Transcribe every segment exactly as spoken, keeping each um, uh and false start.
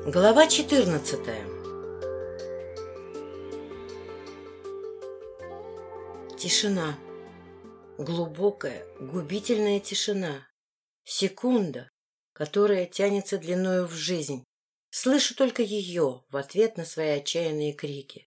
Глава четырнадцатая. Тишина. Глубокая, губительная тишина. Секунда, которая тянется длиною в жизнь. Слышу только ее в ответ на свои отчаянные крики.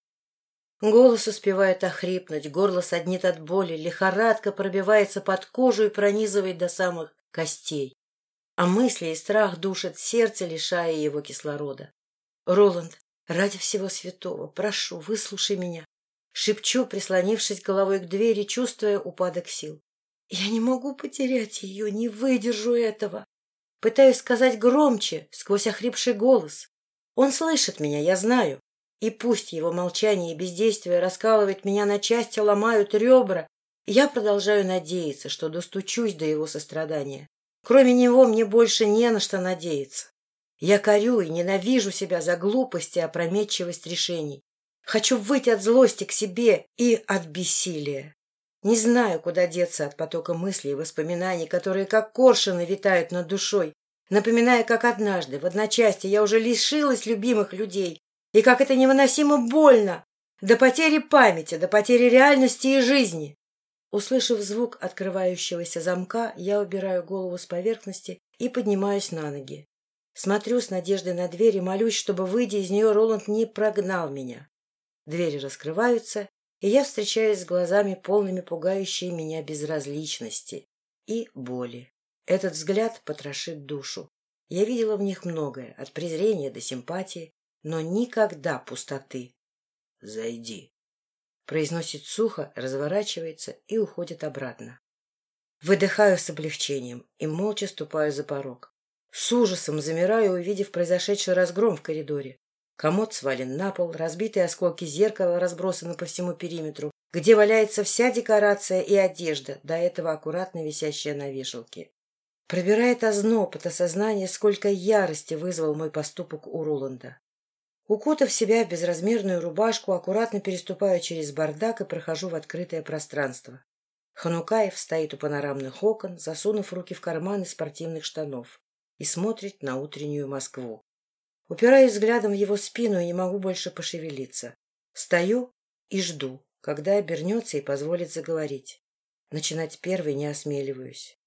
Голос успевает охрипнуть, горло саднит от боли, лихорадка пробивается под кожу и пронизывает до самых костей. А мысли и страх душат сердце, лишая его кислорода. «Роланд, ради всего святого, прошу, выслушай меня!» Шепчу, прислонившись головой к двери, чувствуя упадок сил. «Я не могу потерять ее, не выдержу этого!» Пытаюсь сказать громче, сквозь охрипший голос. Он слышит меня, я знаю. И пусть его молчание и бездействие раскалывают меня на части, ломают ребра, я продолжаю надеяться, что достучусь до его сострадания. Кроме него мне больше не на что надеяться. Я корю и ненавижу себя за глупость и опрометчивость решений. Хочу выйти от злости к себе и от бессилия. Не знаю, куда деться от потока мыслей и воспоминаний, которые как коршуны витают над душой, напоминая, как однажды в одночасье я уже лишилась любимых людей, и как это невыносимо больно, до потери памяти, до потери реальности и жизни. Услышав звук открывающегося замка, я убираю голову с поверхности и поднимаюсь на ноги. Смотрю с надеждой на дверь и молюсь, чтобы, выйдя из нее, Роланд не прогнал меня. Двери раскрываются, и я встречаюсь с глазами, полными пугающей меня безразличности и боли. Этот взгляд потрошит душу. Я видела в них многое, от презрения до симпатии, но никогда пустоты. «Зайди», — произносит сухо, разворачивается и уходит обратно. Выдыхаю с облегчением и молча ступаю за порог. С ужасом замираю, увидев произошедший разгром в коридоре. Комод свален на пол, разбитые осколки зеркала разбросаны по всему периметру, где валяется вся декорация и одежда, до этого аккуратно висящая на вешалке. Пробирает озноб от осознания, сколько ярости вызвал мой поступок у Роланда. Укутав себя в безразмерную рубашку, аккуратно переступаю через бардак и прохожу в открытое пространство. Ханукаев стоит у панорамных окон, засунув руки в карманы спортивных штанов, и смотрит на утреннюю Москву. Упираюсь взглядом в его спину и не могу больше пошевелиться. Стою и жду, когда обернется и позволит заговорить. Начинать первой не осмеливаюсь.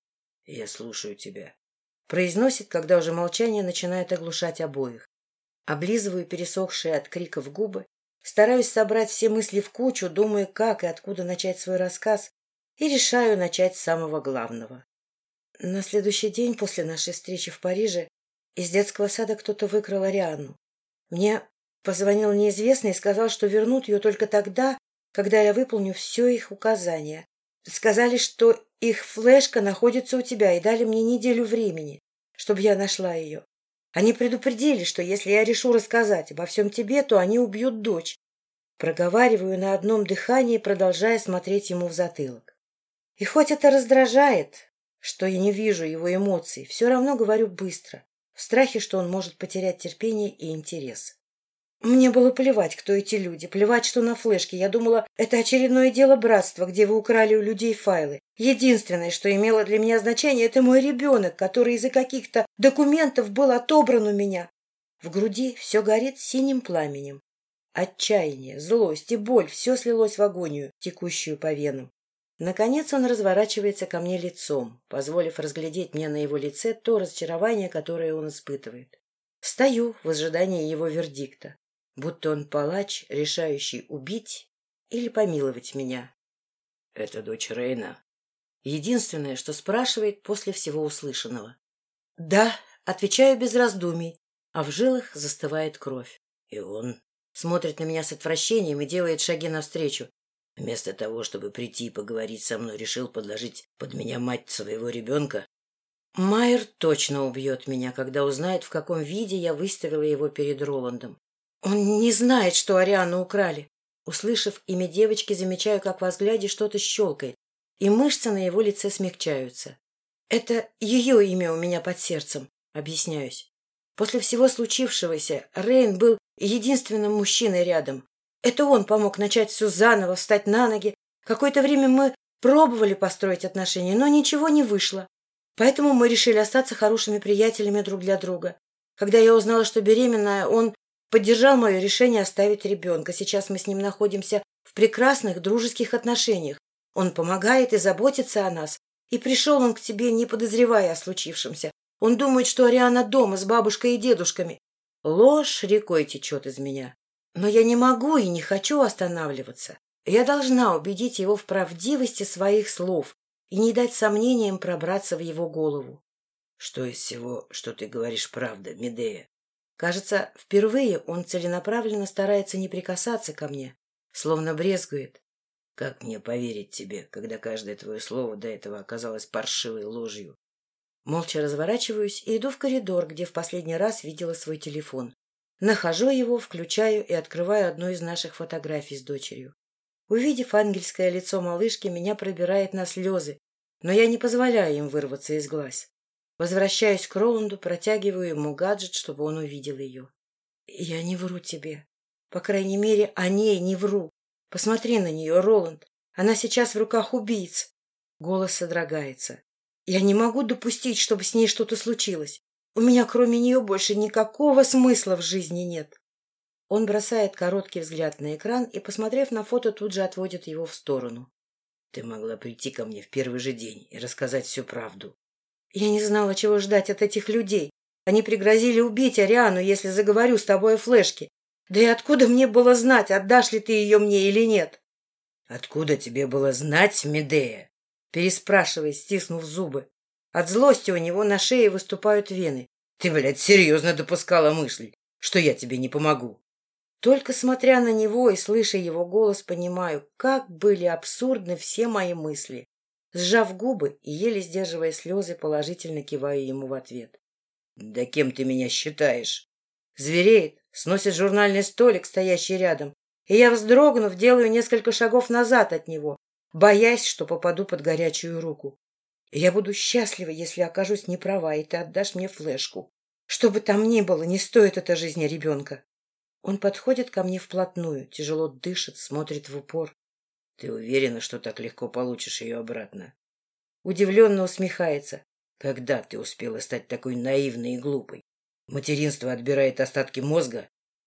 — Я слушаю тебя, — произносит, когда уже молчание начинает оглушать обоих. Облизываю пересохшие от криков губы, стараюсь собрать все мысли в кучу, думаю, как и откуда начать свой рассказ, и решаю начать с самого главного. На следующий день после нашей встречи в Париже из детского сада кто-то выкрал Арианну. Мне позвонил неизвестный и сказал, что вернут ее только тогда, когда я выполню все их указания. Сказали, что их флешка находится у тебя, и дали мне неделю времени, чтобы я нашла ее. Они предупредили, что если я решу рассказать обо всем тебе, то они убьют дочь. Проговариваю на одном дыхании, продолжая смотреть ему в затылок. И хоть это раздражает, что я не вижу его эмоций, все равно говорю быстро, в страхе, что он может потерять терпение и интерес. Мне было плевать, кто эти люди, плевать, что на флешке. Я думала, это очередное дело братства, где вы украли у людей файлы. Единственное, что имело для меня значение, это мой ребенок, который из-за каких-то документов был отобран у меня. В груди все горит синим пламенем. Отчаяние, злость и боль — все слилось в агонию, текущую по венам. Наконец он разворачивается ко мне лицом, позволив разглядеть мне на его лице то разочарование, которое он испытывает. Стою в ожидании его вердикта, будто он палач, решающий убить или помиловать меня. — Это дочь Рейна? Единственное, что спрашивает после всего услышанного. — Да, отвечаю без раздумий, а в жилах застывает кровь. И он смотрит на меня с отвращением и делает шаги навстречу. Вместо того, чтобы прийти и поговорить со мной, решил подложить под меня мать своего ребенка. Майер точно убьет меня, когда узнает, в каком виде я выставила его перед Роландом. Он не знает, что Арианну украли. Услышав имя девочки, замечаю, как во взгляде что-то щелкает, и мышцы на его лице смягчаются. Это ее имя у меня под сердцем, объясняюсь. После всего случившегося Рейн был единственным мужчиной рядом. Это он помог начать все заново, встать на ноги. Какое-то время мы пробовали построить отношения, но ничего не вышло. Поэтому мы решили остаться хорошими приятелями друг для друга. Когда я узнала, что беременная, он поддержал мое решение оставить ребенка. Сейчас мы с ним находимся в прекрасных дружеских отношениях. Он помогает и заботится о нас. И пришел он к тебе, не подозревая о случившемся. Он думает, что Ариана дома с бабушкой и дедушками. Ложь рекой течет из меня. Но я не могу и не хочу останавливаться. Я должна убедить его в правдивости своих слов и не дать сомнениям пробраться в его голову. — Что из всего, что ты говоришь, правда, Медея? Кажется, впервые он целенаправленно старается не прикасаться ко мне, словно брезгует. Как мне поверить тебе, когда каждое твое слово до этого оказалось паршивой ложью? Молча разворачиваюсь и иду в коридор, где в последний раз видела свой телефон. Нахожу его, включаю и открываю одну из наших фотографий с дочерью. Увидев ангельское лицо малышки, меня пробирает на слезы, но я не позволяю им вырваться из глаз. Возвращаюсь к Роланду, протягиваю ему гаджет, чтобы он увидел ее. Я не вру тебе. По крайней мере, о ней не вру. Посмотри на нее, Роланд. Она сейчас в руках убийц. Голос содрогается. Я не могу допустить, чтобы с ней что-то случилось. У меня кроме нее больше никакого смысла в жизни нет. Он бросает короткий взгляд на экран и, посмотрев на фото, тут же отводит его в сторону. Ты могла прийти ко мне в первый же день и рассказать всю правду. Я не знала, чего ждать от этих людей. Они пригрозили убить Ариану, если заговорю с тобой о флешке. Да и откуда мне было знать, отдашь ли ты ее мне или нет? — Откуда тебе было знать, Медея? — переспрашивает, стиснув зубы. От злости у него на шее выступают вены. — Ты, блядь, серьезно допускала мысль, что я тебе не помогу? Только смотря на него и слыша его голос, понимаю, как были абсурдны все мои мысли. Сжав губы и еле сдерживая слезы, положительно киваю ему в ответ. — Да кем ты меня считаешь? Звереет, сносит журнальный столик, стоящий рядом, и я, вздрогнув, делаю несколько шагов назад от него, боясь, что попаду под горячую руку. Я буду счастлива, если окажусь неправа, и ты отдашь мне флешку. Что бы там ни было, не стоит это жизни ребенка. Он подходит ко мне вплотную, тяжело дышит, смотрит в упор. — Ты уверена, что так легко получишь ее обратно? Удивленно усмехается. — Когда ты успела стать такой наивной и глупой? Материнство отбирает остатки мозга?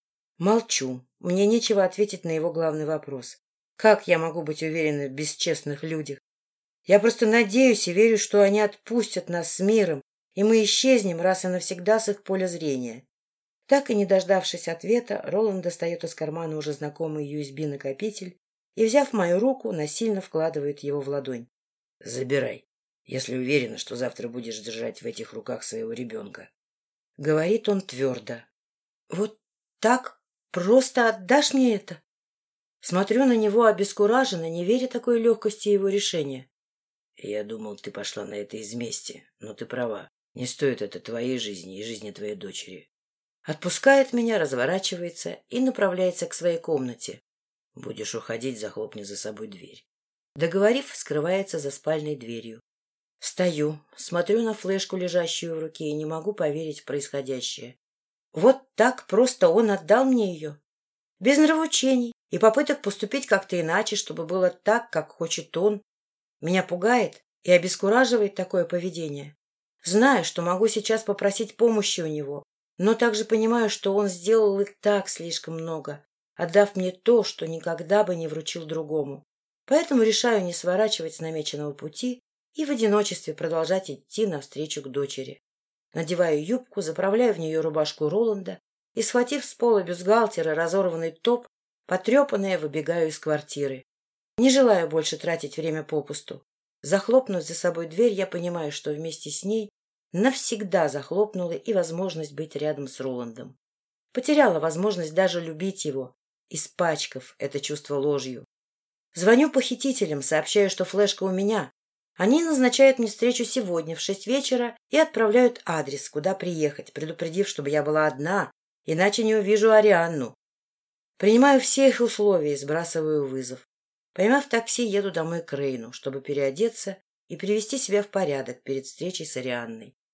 Молчу. Мне нечего ответить на его главный вопрос. Как я могу быть уверена в бесчестных людях? Я просто надеюсь и верю, что они отпустят нас с миром, и мы исчезнем раз и навсегда с их поля зрения. Так и не дождавшись ответа, Роланд достает из кармана уже знакомый ю эс би-накопитель и, взяв мою руку, насильно вкладывает его в ладонь. — Забирай, если уверена, что завтра будешь держать в этих руках своего ребенка. Говорит он твердо. — Вот так просто отдашь мне это? Смотрю на него обескураженно, не веря такой легкости его решения. — Я думал, ты пошла на это из мести, но ты права. Не стоит это твоей жизни и жизни твоей дочери. Отпускает меня, разворачивается и направляется к своей комнате. Будешь уходить, захлопни за собой дверь. Договорив, скрывается за спальной дверью. Встаю, смотрю на флешку, лежащую в руке, и не могу поверить в происходящее. Вот так просто он отдал мне ее. Без нравоучений и попыток поступить как-то иначе, чтобы было так, как хочет он. Меня пугает и обескураживает такое поведение. Знаю, что могу сейчас попросить помощи у него, но также понимаю, что он сделал и так слишком много, отдав мне то, что никогда бы не вручил другому. Поэтому решаю не сворачивать с намеченного пути и в одиночестве продолжать идти навстречу к дочери. Надеваю юбку, заправляю в нее рубашку Роланда и, схватив с пола бюстгальтер и разорванный топ, потрепанная, выбегаю из квартиры. Не желаю больше тратить время попусту. Захлопнув за собой дверь, я понимаю, что вместе с ней навсегда захлопнула и возможность быть рядом с Роландом. Потеряла возможность даже любить его, испачкав это чувство ложью. Звоню похитителям, сообщаю, что флешка у меня. Они назначают мне встречу сегодня в шесть вечера и отправляют адрес, куда приехать, предупредив, чтобы я была одна, иначе не увижу Арианну. Принимаю все их условия и сбрасываю вызов. Поймав такси, еду домой к Рейну, чтобы переодеться и привести себя в порядок перед встречей с Арианной.